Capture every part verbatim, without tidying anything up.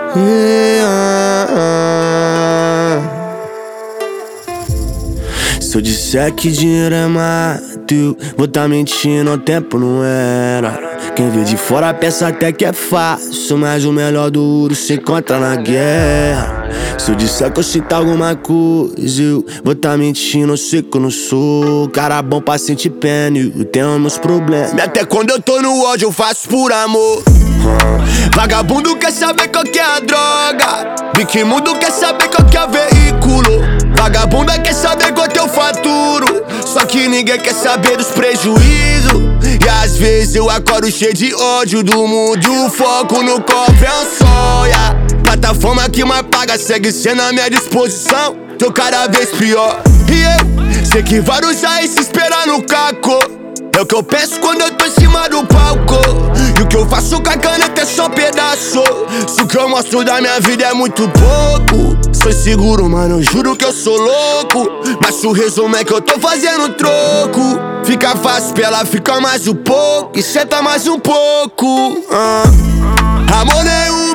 Se eu disser que dinheiro é mato, vou tá mentindo, o tempo não era. Quem vê de fora pensa até que é fácil, mas o melhor do ouro se encontra na guerra. Se eu disser que eu sinto alguma coisa, eu vou tá mentindo, eu sei que eu não sou cara bom pra sentir pena, eu tenho meus problemas. Até quando eu tô no ódio eu faço por amor. Vagabundo quer saber qual que é a droga, Bique Mundo quer saber qual que é o veículo. Vagabunda quer saber quanto eu faturo, só que ninguém quer saber dos prejuízos. E às vezes eu acordo cheio de ódio do mundo, e o foco no cofre é um sonho, yeah. Plataforma que mais paga segue sendo à minha disposição, tô cada vez pior. E eu sei que vários aí se esperam no caco, é o que eu penso quando eu tô em cima do palco. E o que eu faço com a caneta é só um pedaço, se o que eu mostro da minha vida é muito pouco. Sou seguro, mano, eu juro que eu sou louco, mas o resumo é que eu tô fazendo troco. Fica fácil pra ela ficar mais um pouco e senta mais um pouco. ah. Amor nenhum,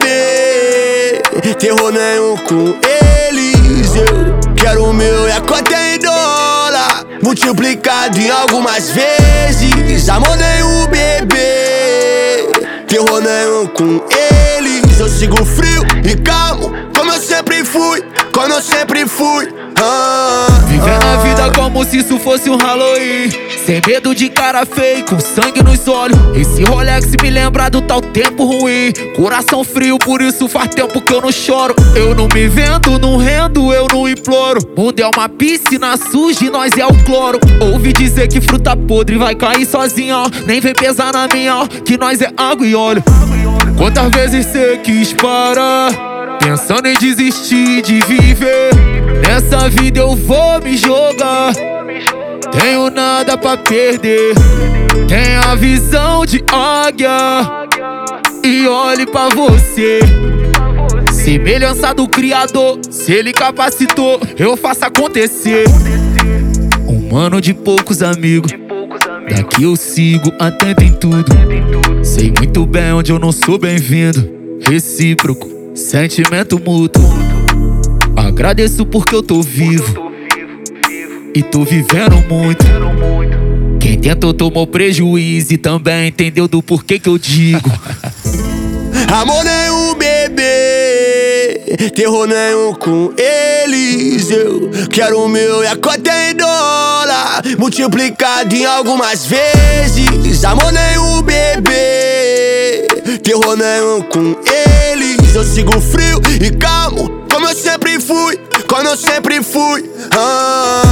bebê, terror nenhum com eles. Eu quero o meu e a conta é em dólar, multiplicado em algumas vezes. Amor nenhum, bebê, terror nenhum com eles. Eu sigo frio e calmo, como eu sempre fui, como eu sempre fui. ah, Vivendo ah. a vida como se isso fosse um Halloween, sem medo de cara feio, com sangue nos olhos. Esse Rolex me lembra do tal tempo ruim, coração frio, por isso faz tempo que eu não choro. Eu não me vendo, não rendo, eu não imploro. Mundo é uma piscina suja e nós é o cloro. Ouvi dizer que fruta podre vai cair sozinha, ó. Nem vem pesar na minha, ó, que nós é água e óleo. Quantas vezes cê quis parar, pensando em desistir de viver. Nessa vida eu vou me jogar, tenho nada pra perder. Tenha a visão de águia e olhe pra você, semelhança do Criador. Se ele capacitou, eu faço acontecer. Um mano de poucos amigos, daqui eu sigo atento em tudo. Sei muito bem onde eu não sou bem-vindo, recíproco, sentimento mútuo. Agradeço porque eu tô vivo e tô vivendo muito. Quem tentou tomou prejuízo e também entendeu do porquê que eu digo. Amor nenhum, bebê, terror nenhum com eles. Eu quero o meu e a conta é em dólar, multiplicado em algumas vezes. Amor nenhum, bebê, terror nenhum com eles. Eu sigo frio e calmo, como eu sempre fui, como eu sempre fui. ah.